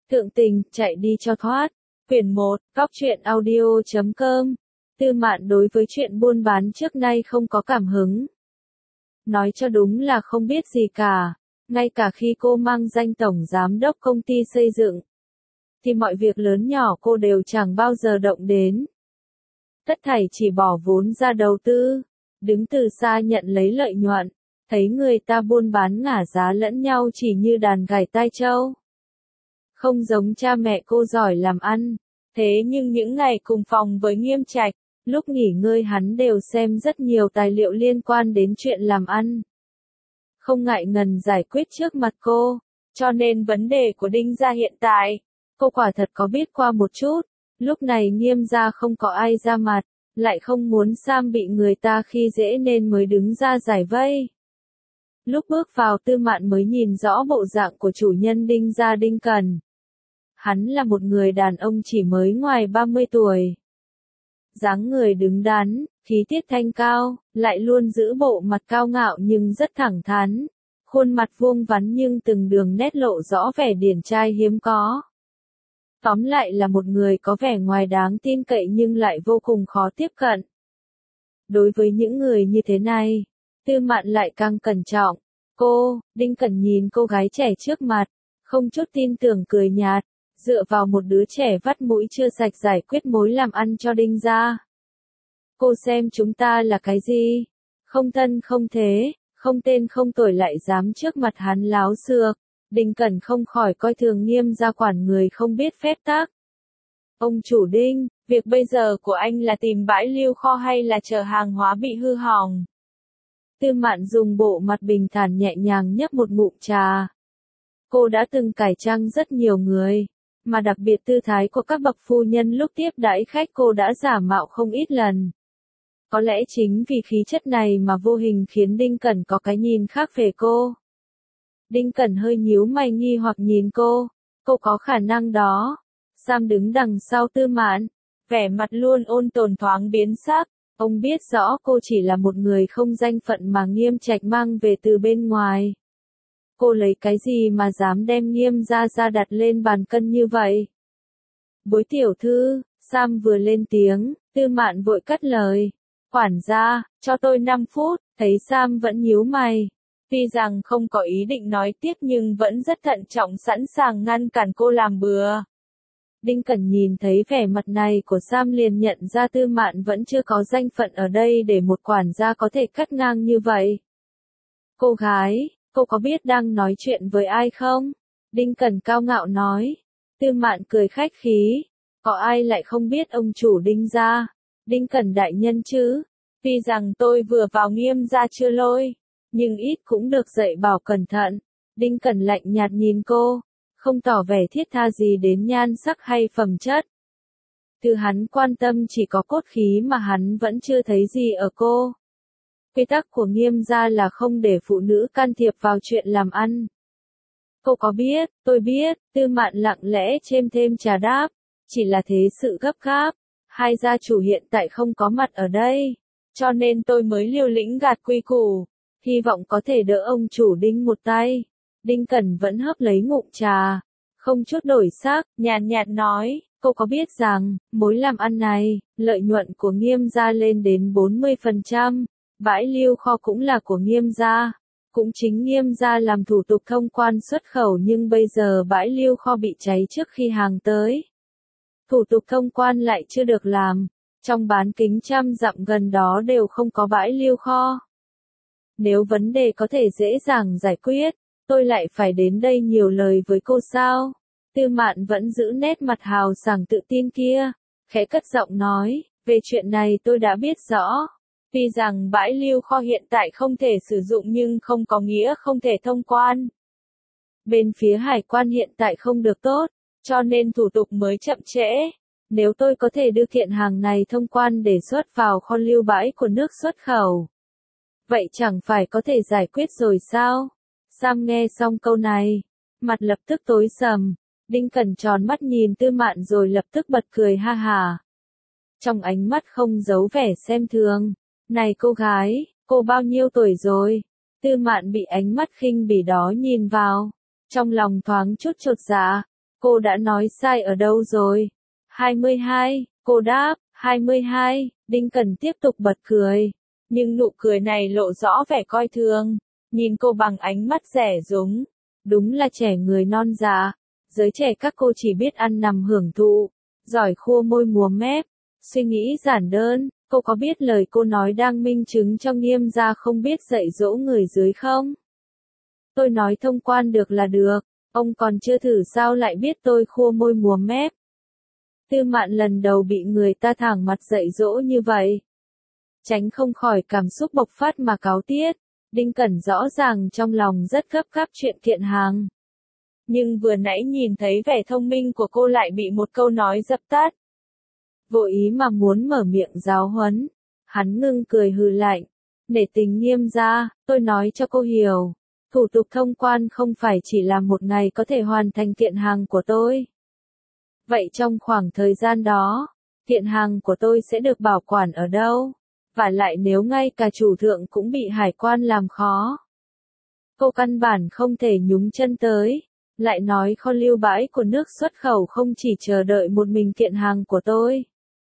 Thượng tình, chạy đi cho thoát. Quyển 1, Góc truyện audio.com. Tư Mạn đối với chuyện buôn bán trước nay không có cảm hứng. Nói cho đúng là không biết gì cả. Ngay cả khi cô mang danh tổng giám đốc công ty xây dựng, thì mọi việc lớn nhỏ cô đều chẳng bao giờ động đến. Tất thảy chỉ bỏ vốn ra đầu tư, đứng từ xa nhận lấy lợi nhuận, thấy người ta buôn bán ngả giá lẫn nhau chỉ như đàn gảy tai trâu. Không giống cha mẹ cô giỏi làm ăn, thế nhưng những ngày cùng phòng với Nghiêm Trạch, lúc nghỉ ngơi hắn đều xem rất nhiều tài liệu liên quan đến chuyện làm ăn. Không ngại ngần giải quyết trước mặt cô, cho nên vấn đề của Đinh gia hiện tại, cô quả thật có biết qua một chút. Lúc này Nghiêm gia không có ai ra mặt, lại không muốn Sam bị người ta khi dễ nên mới đứng ra giải vây. Lúc bước vào Tư Mạn mới nhìn rõ bộ dạng của chủ nhân Đinh gia Đinh Cẩn. Hắn là một người đàn ông chỉ mới ngoài 30 tuổi. Dáng người đứng đắn, khí tiết thanh cao, lại luôn giữ bộ mặt cao ngạo nhưng rất thẳng thắn. Khuôn mặt vuông vắn nhưng từng đường nét lộ rõ vẻ điển trai hiếm có. Tóm lại là một người có vẻ ngoài đáng tin cậy nhưng lại vô cùng khó tiếp cận. Đối với những người như thế này, Tư Mạn lại càng cẩn trọng. Đinh Cẩn nhìn cô gái trẻ trước mặt, không chút tin tưởng cười nhạt, dựa vào một đứa trẻ vắt mũi chưa sạch giải quyết mối làm ăn cho Đinh gia. Cô xem chúng ta là cái gì? Không thân không thế, không tên không tuổi lại dám trước mặt hắn láo xược. Đinh Cẩn không khỏi coi thường Nghiêm gia quản người không biết phép tắc. Ông chủ Đinh, việc bây giờ của anh là tìm bãi lưu kho hay là chờ hàng hóa bị hư hỏng? Tư Mạn dùng bộ mặt bình thản nhẹ nhàng nhấp một ngụm trà. Cô đã từng cải trang rất nhiều người, mà đặc biệt tư thái của các bậc phu nhân lúc tiếp đãi khách cô đã giả mạo không ít lần. Có lẽ chính vì khí chất này mà vô hình khiến Đinh Cẩn có cái nhìn khác về cô. Đinh Cẩn hơi nhíu mày nghi hoặc nhìn cô có khả năng đó. Sam đứng đằng sau Tư Mạn, vẻ mặt luôn ôn tồn thoáng biến sắc. Ông biết rõ cô chỉ là một người không danh phận mà Nghiêm Trạch mang về từ bên ngoài. Cô lấy cái gì mà dám đem Nghiêm gia ra đặt lên bàn cân như vậy? Bối tiểu thư, Sam vừa lên tiếng, Tư Mạn vội cắt lời. Quản gia, cho tôi 5 phút, thấy Sam vẫn nhíu mày. Tuy rằng không có ý định nói tiếp nhưng vẫn rất thận trọng sẵn sàng ngăn cản cô làm bừa. Đinh Cẩn nhìn thấy vẻ mặt này của Sam liền nhận ra Tư Mạn vẫn chưa có danh phận ở đây để một quản gia có thể cắt ngang như vậy. Cô gái, cô có biết đang nói chuyện với ai không? Đinh Cẩn cao ngạo nói. Tư Mạn cười khách khí. Có ai lại không biết ông chủ Đinh gia? Đinh Cẩn đại nhân chứ? Tuy rằng tôi vừa vào Nghiêm gia chưa lôi, nhưng ít cũng được dạy bảo cẩn thận. Đinh Cẩn lạnh nhạt nhìn cô, không tỏ vẻ thiết tha gì đến nhan sắc hay phẩm chất. Thứ hắn quan tâm chỉ có cốt khí mà hắn vẫn chưa thấy gì ở cô. Quy tắc của Nghiêm gia là không để phụ nữ can thiệp vào chuyện làm ăn. Cô có biết, tôi biết, Tư Mạn lặng lẽ chêm thêm trà đáp, chỉ là thế sự gấp gáp, hai gia chủ hiện tại không có mặt ở đây, cho nên tôi mới liều lĩnh gạt quy củ, hy vọng có thể đỡ ông chủ Đinh một tay. Đinh Cẩn vẫn hấp lấy ngụm trà, không chút đổi sắc, nhàn nhạt nói, cô có biết rằng, mối làm ăn này, lợi nhuận của Nghiêm gia lên đến 40%, bãi lưu kho cũng là của Nghiêm gia. Cũng chính Nghiêm gia làm thủ tục thông quan xuất khẩu nhưng bây giờ bãi lưu kho bị cháy trước khi hàng tới. Thủ tục thông quan lại chưa được làm, trong bán kính trăm dặm gần đó đều không có bãi lưu kho. Nếu vấn đề có thể dễ dàng giải quyết, tôi lại phải đến đây nhiều lời với cô sao? Tư Mạn vẫn giữ nét mặt hào sảng tự tin kia, khẽ cất giọng nói, về chuyện này tôi đã biết rõ. Tuy rằng bãi lưu kho hiện tại không thể sử dụng nhưng không có nghĩa không thể thông quan. Bên phía hải quan hiện tại không được tốt, cho nên thủ tục mới chậm trễ. Nếu tôi có thể đưa kiện hàng này thông quan để xuất vào kho lưu bãi của nước xuất khẩu, vậy chẳng phải có thể giải quyết rồi sao? Sam nghe xong câu này, mặt lập tức tối sầm. Đinh Cẩn tròn mắt nhìn Tư Mạn rồi lập tức bật cười ha hả. Trong ánh mắt không giấu vẻ xem thường. Này cô gái, cô bao nhiêu tuổi rồi? Tư Mạn bị ánh mắt khinh bỉ đó nhìn vào, trong lòng thoáng chút chột dạ. Cô đã nói sai ở đâu rồi? 22, cô đáp, 22, Đinh Cẩn tiếp tục bật cười. Nhưng nụ cười này lộ rõ vẻ coi thường, nhìn cô bằng ánh mắt dè dúng. Đúng là trẻ người non già, giới trẻ các cô chỉ biết ăn nằm hưởng thụ, giỏi khua môi múa mép, suy nghĩ giản đơn. Cô có biết lời cô nói đang minh chứng cho Nghiêm gia không biết dạy dỗ người dưới không? Tôi nói thông quan được là được, ông còn chưa thử sao lại biết tôi khua môi múa mép. Tư Mạn lần đầu bị người ta thẳng mặt dạy dỗ như vậy. Tránh không khỏi cảm xúc bộc phát mà cáu tiết. Đinh Cẩn rõ ràng trong lòng rất gấp gáp chuyện kiện hàng. Nhưng vừa nãy nhìn thấy vẻ thông minh của cô lại bị một câu nói dập tắt. Vô ý mà muốn mở miệng giáo huấn. Hắn ngưng cười hừ lạnh. Để tình Nghiêm gia, tôi nói cho cô hiểu. Thủ tục thông quan không phải chỉ là một ngày có thể hoàn thành kiện hàng của tôi. Vậy trong khoảng thời gian đó, kiện hàng của tôi sẽ được bảo quản ở đâu? Và lại nếu ngay cả chủ thượng cũng bị hải quan làm khó. Cô căn bản không thể nhúng chân tới. Lại nói kho lưu bãi của nước xuất khẩu không chỉ chờ đợi một mình kiện hàng của tôi.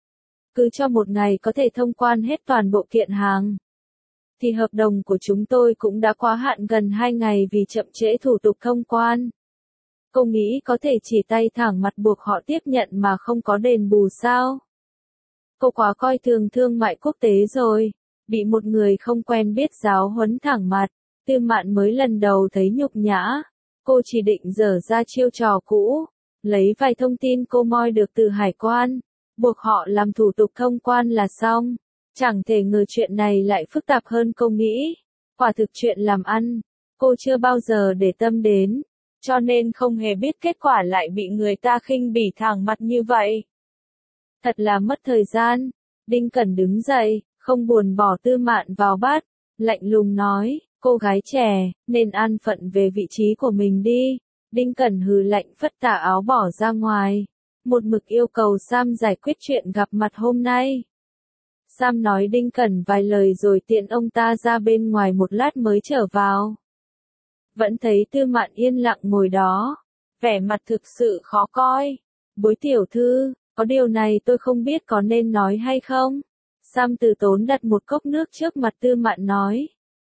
Cứ cho một ngày có thể thông quan hết toàn bộ kiện hàng. Thì hợp đồng của chúng tôi cũng đã quá hạn gần 2 ngày vì chậm trễ thủ tục thông quan. Cô nghĩ có thể chỉ tay thẳng mặt buộc họ tiếp nhận mà không có đền bù sao? Cô quá coi thường thương mại quốc tế rồi, bị một người không quen biết giáo huấn thẳng mặt. Tư Mạn mới lần đầu thấy nhục nhã. Cô chỉ định dở ra chiêu trò cũ, lấy vài thông tin cô moi được từ hải quan, buộc họ làm thủ tục thông quan là xong. Chẳng thể ngờ chuyện này lại phức tạp hơn cô nghĩ. Quả thực chuyện làm ăn, cô chưa bao giờ để tâm đến, cho nên không hề biết kết quả lại bị người ta khinh bỉ thẳng mặt như vậy. Thật là mất thời gian. Đinh Cẩn đứng dậy, không buồn bỏ Tư Mạn vào bát, lạnh lùng nói, cô gái trẻ, nên an phận về vị trí của mình đi. Đinh Cẩn hừ lạnh phất tà áo bỏ ra ngoài, một mực yêu cầu Sam giải quyết chuyện gặp mặt hôm nay. Sam nói Đinh Cẩn vài lời rồi tiện ông ta ra bên ngoài một lát mới trở vào. Vẫn thấy Tư Mạn yên lặng ngồi đó, vẻ mặt thực sự khó coi. Bối tiểu thư, có điều này tôi không biết có nên nói hay không? Sam từ tốn đặt một cốc nước trước mặt Tư Mạn nói.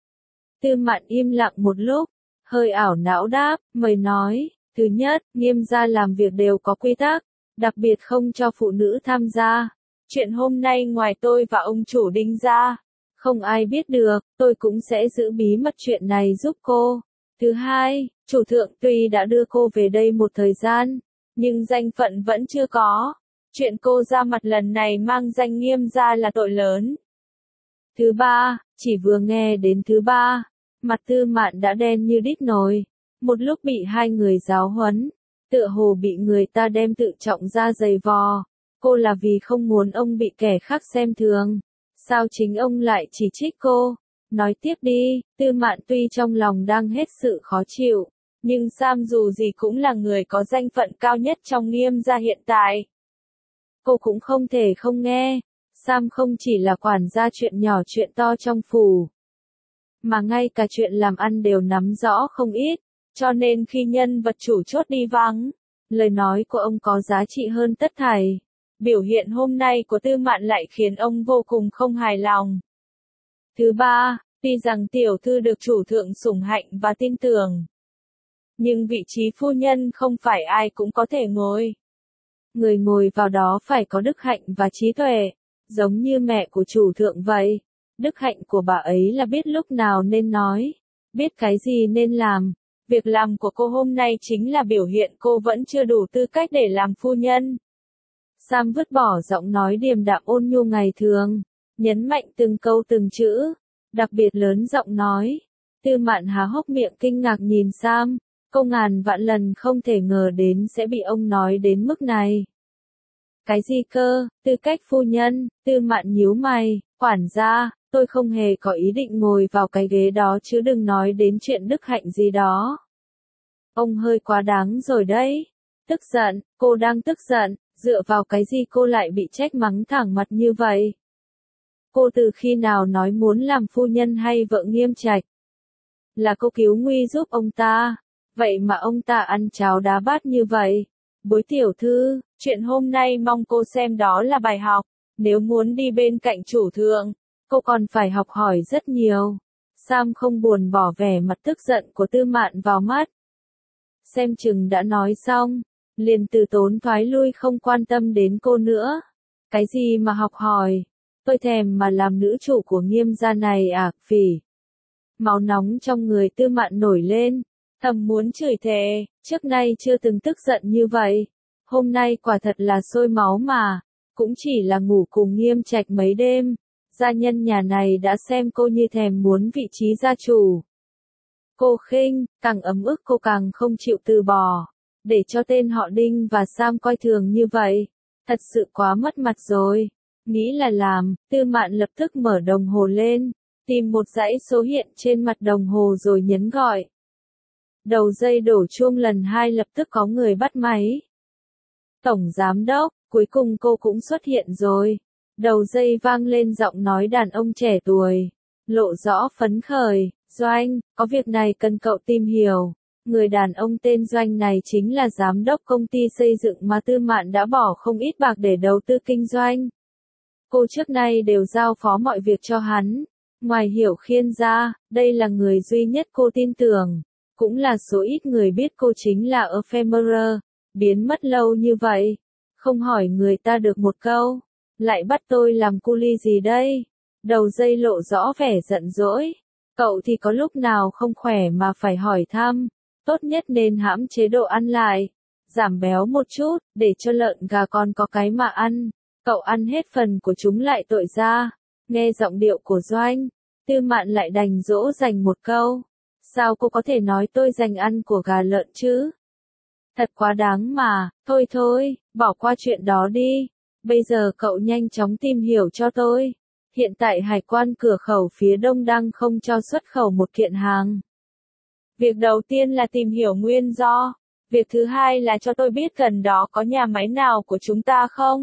Tư Mạn im lặng một lúc, hơi ảo não đáp, mời nói. Thứ nhất, Nghiêm gia làm việc đều có quy tắc, đặc biệt không cho phụ nữ tham gia. Chuyện hôm nay ngoài tôi và ông chủ Đinh gia, không ai biết được, tôi cũng sẽ giữ bí mật chuyện này giúp cô. Thứ hai, chủ thượng tuy đã đưa cô về đây một thời gian, nhưng danh phận vẫn chưa có. Chuyện cô ra mặt lần này mang danh Nghiêm gia là tội lớn. Thứ ba, chỉ vừa nghe đến thứ ba, mặt Tư Mạn đã đen như đít nồi. Một lúc bị hai người giáo huấn, tựa hồ bị người ta đem tự trọng ra giày vò. Cô là vì không muốn ông bị kẻ khác xem thường. Sao chính ông lại chỉ trích cô? Nói tiếp đi. Tư Mạn tuy trong lòng đang hết sự khó chịu, nhưng Sam dù gì cũng là người có danh phận cao nhất trong Nghiêm gia hiện tại. Cô cũng không thể không nghe. Sam không chỉ là quản gia chuyện nhỏ chuyện to trong phủ, mà ngay cả chuyện làm ăn đều nắm rõ không ít, cho nên khi nhân vật chủ chốt đi vắng, lời nói của ông có giá trị hơn tất thảy. Biểu hiện hôm nay của Tư Mạn lại khiến ông vô cùng không hài lòng. Thứ ba, tuy rằng tiểu thư được chủ thượng sủng hạnh và tin tưởng, nhưng vị trí phu nhân không phải ai cũng có thể ngồi. Người ngồi vào đó phải có đức hạnh và trí tuệ, giống như mẹ của chủ thượng vậy. Đức hạnh của bà ấy là biết lúc nào nên nói, biết cái gì nên làm. Việc làm của cô hôm nay chính là biểu hiện cô vẫn chưa đủ tư cách để làm phu nhân. Sam vứt bỏ giọng nói điềm đạm ôn nhu ngày thường, nhấn mạnh từng câu từng chữ, đặc biệt lớn giọng nói. Tư Mạn há hốc miệng kinh ngạc nhìn Sam, cô ngàn vạn lần không thể ngờ đến sẽ bị ông nói đến mức này. Cái gì cơ, tư cách phu nhân? Tư Mạn nhíu mày, quản gia, tôi không hề có ý định ngồi vào cái ghế đó chứ đừng nói đến chuyện đức hạnh gì đó. Ông hơi quá đáng rồi đấy. Tức giận, cô đang tức giận, dựa vào cái gì cô lại bị trách mắng thẳng mặt như vậy? Cô từ khi nào nói muốn làm phu nhân hay vợ Nghiêm Trạch? Là cô cứu nguy giúp ông ta, vậy mà ông ta ăn cháo đá bát như vậy. Bối tiểu thư, chuyện hôm nay mong cô xem đó là bài học. Nếu muốn đi bên cạnh chủ thượng, cô còn phải học hỏi rất nhiều. Sam không buồn bỏ vẻ mặt tức giận của Tư Mạn vào mắt. Xem chừng đã nói xong, liền từ tốn thoái lui không quan tâm đến cô nữa. Cái gì mà học hỏi, tôi thèm mà làm nữ chủ của Nghiêm gia này à, phỉ. Máu nóng trong người Tư Mạn nổi lên, thầm muốn chửi thề, trước nay chưa từng tức giận như vậy. Hôm nay quả thật là sôi máu mà, cũng chỉ là ngủ cùng Nghiêm Trạch mấy đêm. Gia nhân nhà này đã xem cô như thèm muốn vị trí gia chủ. Cô khinh, càng ấm ức cô càng không chịu từ bỏ. Để cho tên họ Đinh và Sam coi thường như vậy, thật sự quá mất mặt rồi. Nghĩ là làm, Tư Mạn lập tức mở đồng hồ lên, tìm một dãy số hiện trên mặt đồng hồ rồi nhấn gọi. Đầu dây đổ chuông lần 2 lập tức có người bắt máy. Tổng giám đốc, cuối cùng cô cũng xuất hiện rồi. Đầu dây vang lên giọng nói đàn ông trẻ tuổi, lộ rõ phấn khởi. Doanh, có việc này cần cậu tìm hiểu. Người đàn ông tên Doanh này chính là giám đốc công ty xây dựng mà Tư Mạn đã bỏ không ít bạc để đầu tư kinh doanh. Cô trước nay đều giao phó mọi việc cho hắn. Ngoài Hiểu Khiên ra, đây là người duy nhất cô tin tưởng. Cũng là số ít người biết cô chính là Ephemerer, biến mất lâu như vậy. Không hỏi người ta được một câu, lại bắt tôi làm cu li gì đây? Đầu dây lộ rõ vẻ giận dỗi. Cậu thì có lúc nào không khỏe mà phải hỏi thăm, tốt nhất nên hãm chế độ ăn lại, giảm béo một chút, để cho lợn gà còn có cái mà ăn. Cậu ăn hết phần của chúng lại tội ra. Nghe giọng điệu của Doanh, Tư Mạn lại đành dỗ dành một câu. Sao cô có thể nói tôi dành ăn của gà lợn chứ? Thật quá đáng mà, thôi thôi, bỏ qua chuyện đó đi. Bây giờ cậu nhanh chóng tìm hiểu cho tôi. Hiện tại hải quan cửa khẩu phía đông đang không cho xuất khẩu một kiện hàng. Việc đầu tiên là tìm hiểu nguyên do. Việc thứ hai là cho tôi biết gần đó có nhà máy nào của chúng ta không?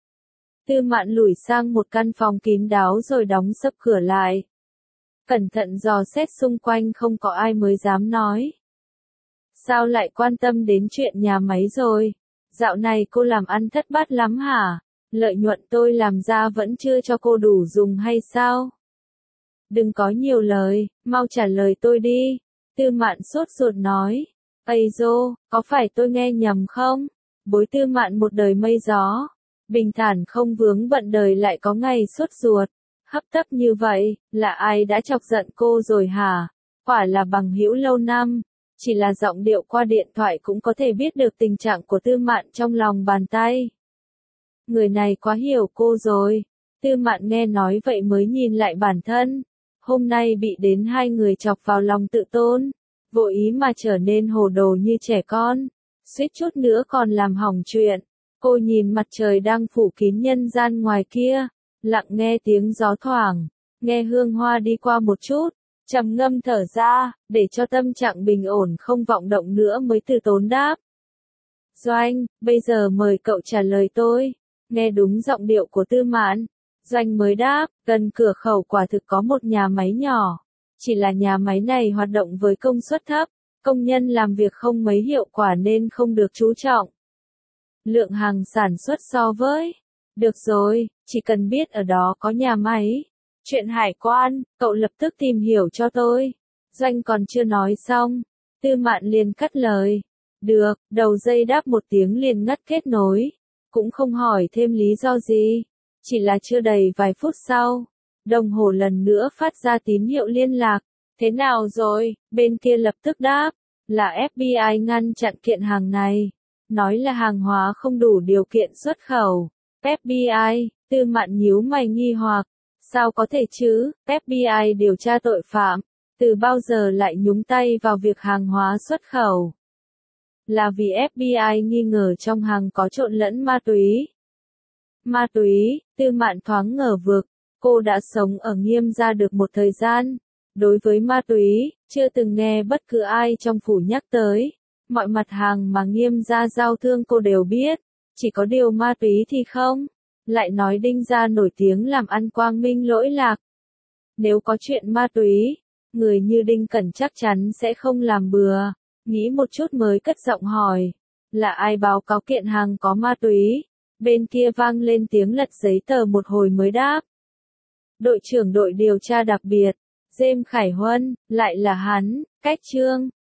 Tư Mạn lủi sang một căn phòng kín đáo rồi đóng sập cửa lại. Cẩn thận dò xét xung quanh không có ai mới dám nói. Sao lại quan tâm đến chuyện nhà máy rồi? Dạo này cô làm ăn thất bát lắm hả? Lợi nhuận tôi làm ra vẫn chưa cho cô đủ dùng hay sao? Đừng có nhiều lời, mau trả lời tôi đi. Tư Mạn sốt ruột nói. Ây dô, có phải tôi nghe nhầm không? Bối Tư Mạn một đời mây gió. Bình thản không vướng bận đời lại có ngày sốt ruột. Hấp tấp như vậy, là ai đã chọc giận cô rồi hả? Quả là bằng hữu lâu năm. Chỉ là giọng điệu qua điện thoại cũng có thể biết được tình trạng của Tư Mạn trong lòng bàn tay. Người này quá hiểu cô rồi. Tư Mạn nghe nói vậy mới nhìn lại bản thân. Hôm nay bị đến hai người chọc vào lòng tự tôn. Vô ý mà trở nên hồ đồ như trẻ con. Suýt chút nữa còn làm hỏng chuyện. Cô nhìn mặt trời đang phủ kín nhân gian ngoài kia. Lặng nghe tiếng gió thoảng. Nghe hương hoa đi qua một chút. Trầm ngâm thở ra, để cho tâm trạng bình ổn không vọng động nữa mới từ tốn đáp. Doanh, bây giờ mời cậu trả lời tôi. Nghe đúng giọng điệu của Tư Mạn, Doanh mới đáp, gần cửa khẩu quả thực có một nhà máy nhỏ. Chỉ là nhà máy này hoạt động với công suất thấp, công nhân làm việc không mấy hiệu quả nên không được chú trọng. Lượng hàng sản xuất so với. Được rồi, chỉ cần biết ở đó có nhà máy. Chuyện hải quan, cậu lập tức tìm hiểu cho tôi. Doanh còn chưa nói xong, Tư Mạn liền cắt lời. Được, đầu dây đáp một tiếng liền ngắt kết nối. Cũng không hỏi thêm lý do gì. Chỉ là chưa đầy vài phút sau, đồng hồ lần nữa phát ra tín hiệu liên lạc. Thế nào rồi? Bên kia lập tức đáp. Là FBI ngăn chặn kiện hàng này. Nói là hàng hóa không đủ điều kiện xuất khẩu. FBI, Tư Mạn nhíu mày nghi hoặc. Sao có thể chứ? FBI điều tra tội phạm. Từ bao giờ lại nhúng tay vào việc hàng hóa xuất khẩu? Là vì FBI nghi ngờ trong hàng có trộn lẫn ma túy. Ma túy, Tư Mạn thoáng ngờ vực. Cô đã sống ở Nghiêm gia được một thời gian. Đối với ma túy, chưa từng nghe bất cứ ai trong phủ nhắc tới. Mọi mặt hàng mà Nghiêm gia giao thương cô đều biết. Chỉ có điều ma túy thì không. Lại nói Đinh gia nổi tiếng làm ăn quang minh lỗi lạc. Nếu có chuyện ma túy, người như Đinh Cẩn chắc chắn sẽ không làm bừa. Nghĩ một chút mới cất giọng hỏi. Là ai báo cáo kiện hàng có ma túy? Bên kia vang lên tiếng lật giấy tờ một hồi mới đáp. Đội trưởng đội điều tra đặc biệt, James Khải Huân, lại là hắn, cách Trương.